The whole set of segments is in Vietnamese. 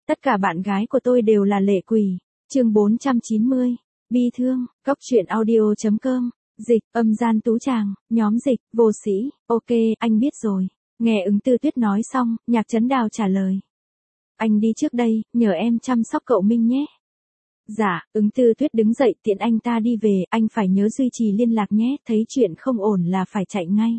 Tất cả bạn gái của tôi đều là lệ quỷ. Chương 490. Bi thương. Cóc truyện audio.com. Dịch, âm gian tú tràng, nhóm dịch, vô sĩ. Ok, anh biết rồi. Nghe Ứng Tư Tuyết nói xong, Nhạc Trấn Đào trả lời. Anh đi trước đây, nhờ em chăm sóc cậu Minh nhé. Dạ, Ứng Tư Tuyết đứng dậy tiện anh ta đi về, anh phải nhớ duy trì liên lạc nhé, thấy chuyện không ổn là phải chạy ngay.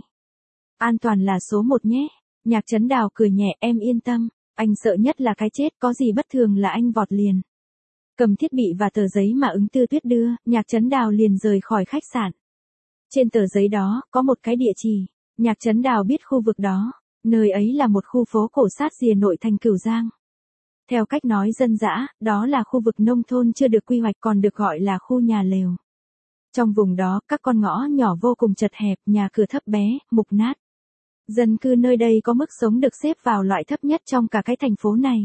An toàn là số 1 nhé. Nhạc Trấn Đào cười nhẹ, em yên tâm, anh sợ nhất là cái chết, có gì bất thường là anh vọt liền. Cầm thiết bị và tờ giấy mà Ứng Tư Tuyết đưa, Nhạc Trấn Đào liền rời khỏi khách sạn. Trên tờ giấy đó, có một cái địa chỉ, Nhạc Trấn Đào biết khu vực đó, nơi ấy là một khu phố cổ sát rìa nội thành Cửu Giang. Theo cách nói dân dã, đó là khu vực nông thôn chưa được quy hoạch còn được gọi là khu nhà lều. Trong vùng đó, các con ngõ nhỏ vô cùng chật hẹp, nhà cửa thấp bé, mục nát. Dân cư nơi đây có mức sống được xếp vào loại thấp nhất trong cả cái thành phố này.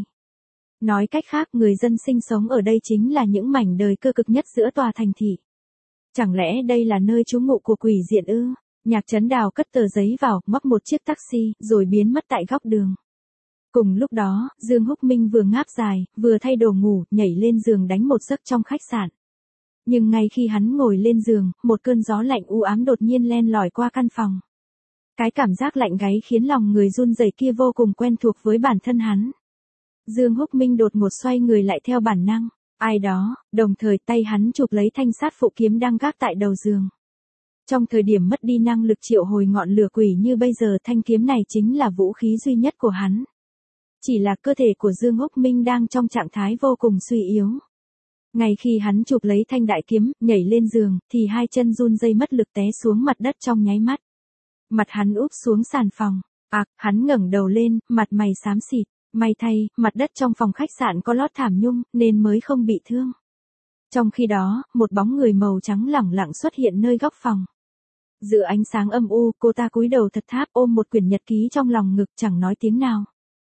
Nói cách khác, người dân sinh sống ở đây chính là những mảnh đời cơ cực nhất giữa tòa thành thị. Chẳng lẽ đây là nơi trú ngụ của quỷ diện ư? Nhạc Trấn Đào cất tờ giấy vào, móc một chiếc taxi, rồi biến mất tại góc đường. Cùng lúc đó, Dương Húc Minh vừa ngáp dài, vừa thay đồ ngủ, nhảy lên giường đánh một giấc trong khách sạn. Nhưng ngay khi hắn ngồi lên giường, một cơn gió lạnh u ám đột nhiên len lỏi qua căn phòng. Cái cảm giác lạnh gáy khiến lòng người run rẩy kia vô cùng quen thuộc với bản thân hắn. Dương Húc Minh đột ngột xoay người lại theo bản năng. Ai đó, đồng thời tay hắn chụp lấy thanh sát phụ kiếm đang gác tại đầu giường. Trong thời điểm mất đi năng lực triệu hồi ngọn lửa quỷ như bây giờ, thanh kiếm này chính là vũ khí duy nhất của hắn. Chỉ là cơ thể của Dương Húc Minh đang trong trạng thái vô cùng suy yếu. Ngay khi hắn chụp lấy thanh đại kiếm, nhảy lên giường, thì hai chân run rẩy mất lực té xuống mặt đất trong nháy mắt. Mặt hắn úp xuống sàn phòng. Hắn ngẩng đầu lên, mặt mày xám xịt. May thay, mặt đất trong phòng khách sạn có lót thảm nhung, nên mới không bị thương. Trong khi đó, một bóng người màu trắng lẳng lặng xuất hiện nơi góc phòng. Giữa ánh sáng âm u, cô ta cúi đầu thật tháp ôm một quyển nhật ký trong lòng ngực, chẳng nói tiếng nào.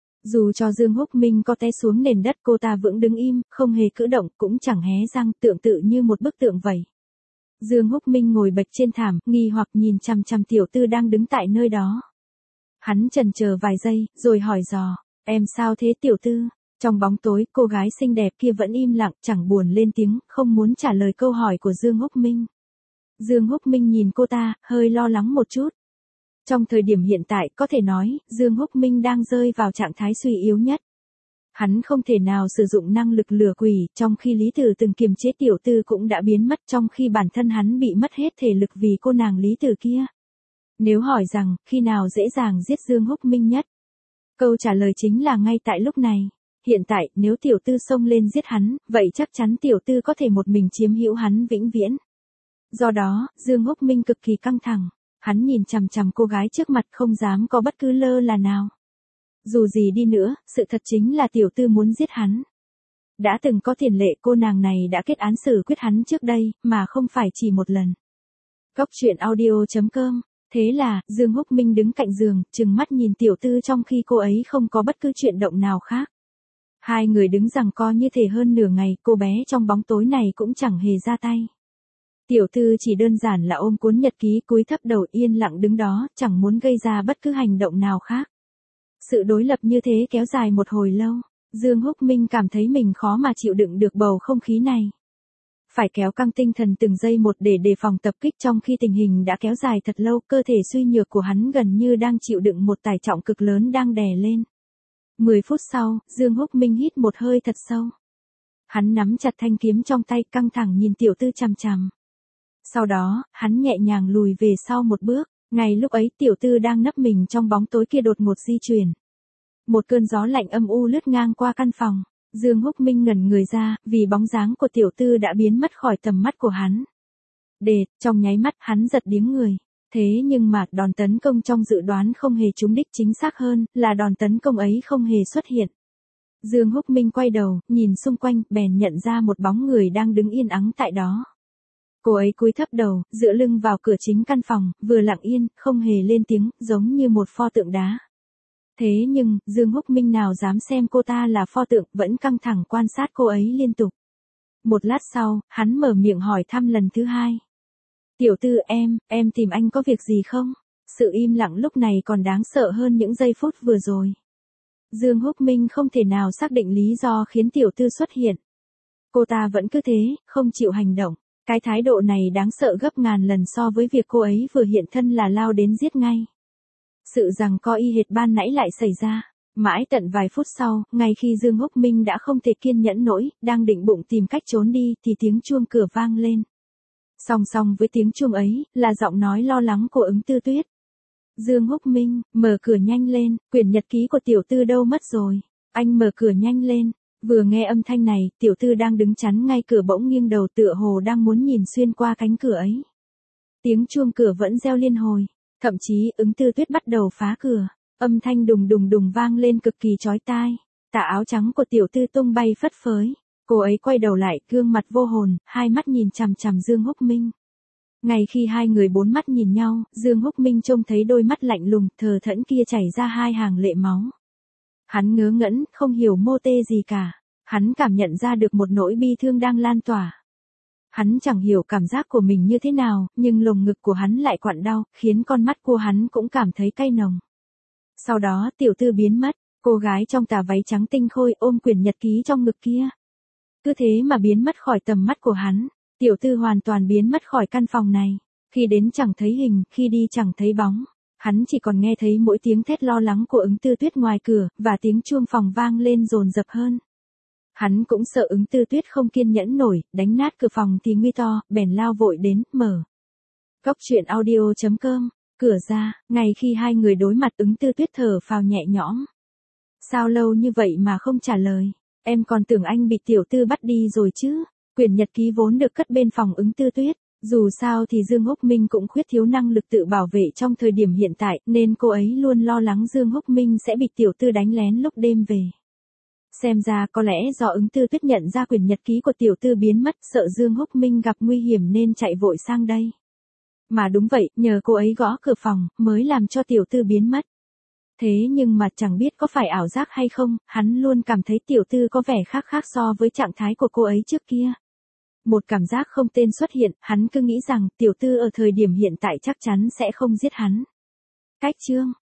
Dù cho Dương Húc Minh có té xuống nền đất, cô ta vẫn đứng im, không hề cử động, cũng chẳng hé răng, tựa như một bức tượng vậy. Dương Húc Minh ngồi bệt trên thảm, nghi hoặc nhìn chằm chằm tiểu tư đang đứng tại nơi đó. Hắn chần chờ vài giây, rồi hỏi dò. Em sao thế tiểu tư? Trong bóng tối, cô gái xinh đẹp kia vẫn im lặng, chẳng buồn lên tiếng, không muốn trả lời câu hỏi của Dương Húc Minh. Dương Húc Minh nhìn cô ta, hơi lo lắng một chút. Trong thời điểm hiện tại, có thể nói, Dương Húc Minh đang rơi vào trạng thái suy yếu nhất. Hắn không thể nào sử dụng năng lực lừa quỷ, trong khi Lý Tử từng kiềm chế tiểu tư cũng đã biến mất, trong khi bản thân hắn bị mất hết thể lực vì cô nàng Lý Tử kia. Nếu hỏi rằng, khi nào dễ dàng giết Dương Húc Minh nhất? Câu trả lời chính là ngay tại lúc này. Hiện tại, nếu tiểu tư xông lên giết hắn, vậy chắc chắn tiểu tư có thể một mình chiếm hữu hắn vĩnh viễn. Do đó, Dương Húc Minh cực kỳ căng thẳng. Hắn nhìn chằm chằm cô gái trước mặt, không dám có bất cứ lơ là nào. Dù gì đi nữa, sự thật chính là tiểu tư muốn giết hắn. Đã từng có tiền lệ, cô nàng này đã kết án xử quyết hắn trước đây, mà không phải chỉ một lần. Cóc truyện audio.com. Thế là, Dương Húc Minh đứng cạnh giường, trừng mắt nhìn tiểu tư trong khi cô ấy không có bất cứ chuyện động nào khác. Hai người đứng giằng co như thể hơn nửa ngày, cô bé trong bóng tối này cũng chẳng hề ra tay. Tiểu tư chỉ đơn giản là ôm cuốn nhật ký, cúi thấp đầu yên lặng đứng đó, chẳng muốn gây ra bất cứ hành động nào khác. Sự đối lập như thế kéo dài một hồi lâu, Dương Húc Minh cảm thấy mình khó mà chịu đựng được bầu không khí này. Phải kéo căng tinh thần từng giây một để đề phòng tập kích, trong khi tình hình đã kéo dài thật lâu, cơ thể suy nhược của hắn gần như đang chịu đựng một tải trọng cực lớn đang đè lên. 10 phút sau, Dương Húc Minh hít một hơi thật sâu. Hắn nắm chặt thanh kiếm trong tay, căng thẳng nhìn tiểu tư chằm chằm. Sau đó, hắn nhẹ nhàng lùi về sau một bước, ngay lúc ấy tiểu tư đang nấp mình trong bóng tối kia đột ngột di chuyển. Một cơn gió lạnh âm u lướt ngang qua căn phòng. Dương Húc Minh ngẩn người ra, vì bóng dáng của tiểu tư đã biến mất khỏi tầm mắt của hắn. Trong nháy mắt hắn giật điếng người. Thế nhưng mà, đòn tấn công trong dự đoán không hề trúng đích, chính xác hơn, là đòn tấn công ấy không hề xuất hiện. Dương Húc Minh quay đầu, nhìn xung quanh, bèn nhận ra một bóng người đang đứng yên ắng tại đó. Cô ấy cúi thấp đầu, dựa lưng vào cửa chính căn phòng, vừa lặng yên, không hề lên tiếng, giống như một pho tượng đá. Thế nhưng, Dương Húc Minh nào dám xem cô ta là pho tượng, vẫn căng thẳng quan sát cô ấy liên tục. Một lát sau, hắn mở miệng hỏi thăm lần thứ hai. Tiểu tư em tìm anh có việc gì không? Sự im lặng lúc này còn đáng sợ hơn những giây phút vừa rồi. Dương Húc Minh không thể nào xác định lý do khiến tiểu tư xuất hiện. Cô ta vẫn cứ thế, không chịu hành động. Cái thái độ này đáng sợ gấp ngàn lần so với việc cô ấy vừa hiện thân là lao đến giết ngay. Sự giằng co y hệt ban nãy lại xảy ra. Mãi tận vài phút sau, ngay khi Dương Húc Minh đã không thể kiên nhẫn nổi, đang định bụng tìm cách trốn đi, thì tiếng chuông cửa vang lên. Song song với tiếng chuông ấy, là giọng nói lo lắng của Ứng Tư Tuyết. Dương Húc Minh, mở cửa nhanh lên, quyển nhật ký của tiểu tư đâu mất rồi? Anh mở cửa nhanh lên. Vừa nghe âm thanh này, tiểu tư đang đứng chắn ngay cửa bỗng nghiêng đầu tựa hồ đang muốn nhìn xuyên qua cánh cửa ấy. Tiếng chuông cửa vẫn reo liên hồi. Thậm chí Ứng Tư Tuyết bắt đầu phá cửa. Âm thanh đùng đùng đùng vang lên cực kỳ chói tai. Tà áo trắng của tiểu tư tung bay phất phới. Cô ấy quay đầu lại, gương mặt vô hồn, hai mắt nhìn chằm chằm Dương Húc Minh. Ngay khi hai người bốn mắt nhìn nhau, Dương Húc Minh trông thấy đôi mắt lạnh lùng, thờ thẫn kia chảy ra hai hàng lệ máu. Hắn ngớ ngẩn, không hiểu mô tê gì cả. Hắn cảm nhận ra được một nỗi bi thương đang lan tỏa. Hắn chẳng hiểu cảm giác của mình như thế nào, nhưng lồng ngực của hắn lại quặn đau, khiến con mắt của hắn cũng cảm thấy cay nồng. Sau đó tiểu tư biến mất, cô gái trong tà váy trắng tinh khôi ôm quyển nhật ký trong ngực kia. Cứ thế mà biến mất khỏi tầm mắt của hắn, tiểu tư hoàn toàn biến mất khỏi căn phòng này. Khi đến chẳng thấy hình, khi đi chẳng thấy bóng. Hắn chỉ còn nghe thấy mỗi tiếng thét lo lắng của Ứng Tư Tuyết ngoài cửa, và tiếng chuông phòng vang lên dồn dập hơn. Hắn cũng sợ Ứng Tư Tuyết không kiên nhẫn nổi, đánh nát cửa phòng thì nguy to, bèn lao vội đến, mở. Cốc truyện audio.com. Cửa ra, ngay khi hai người đối mặt Ứng Tư Tuyết thở phào nhẹ nhõm. Sao lâu như vậy mà không trả lời? Em còn tưởng anh bị tiểu tư bắt đi rồi chứ. Quyển nhật ký vốn được cất bên phòng Ứng Tư Tuyết. Dù sao thì Dương Húc Minh cũng khuyết thiếu năng lực tự bảo vệ trong thời điểm hiện tại, nên cô ấy luôn lo lắng Dương Húc Minh sẽ bị tiểu tư đánh lén lúc đêm về. Xem ra có lẽ do Ứng Tư Tuyết nhận ra quyển nhật ký của tiểu tư biến mất, sợ Dương Húc Minh gặp nguy hiểm nên chạy vội sang đây. Mà đúng vậy, nhờ cô ấy gõ cửa phòng, mới làm cho tiểu tư biến mất. Thế nhưng mà chẳng biết có phải ảo giác hay không, hắn luôn cảm thấy tiểu tư có vẻ khác so với trạng thái của cô ấy trước kia. Một cảm giác không tên xuất hiện, hắn cứ nghĩ rằng tiểu tư ở thời điểm hiện tại chắc chắn sẽ không giết hắn. Cách chương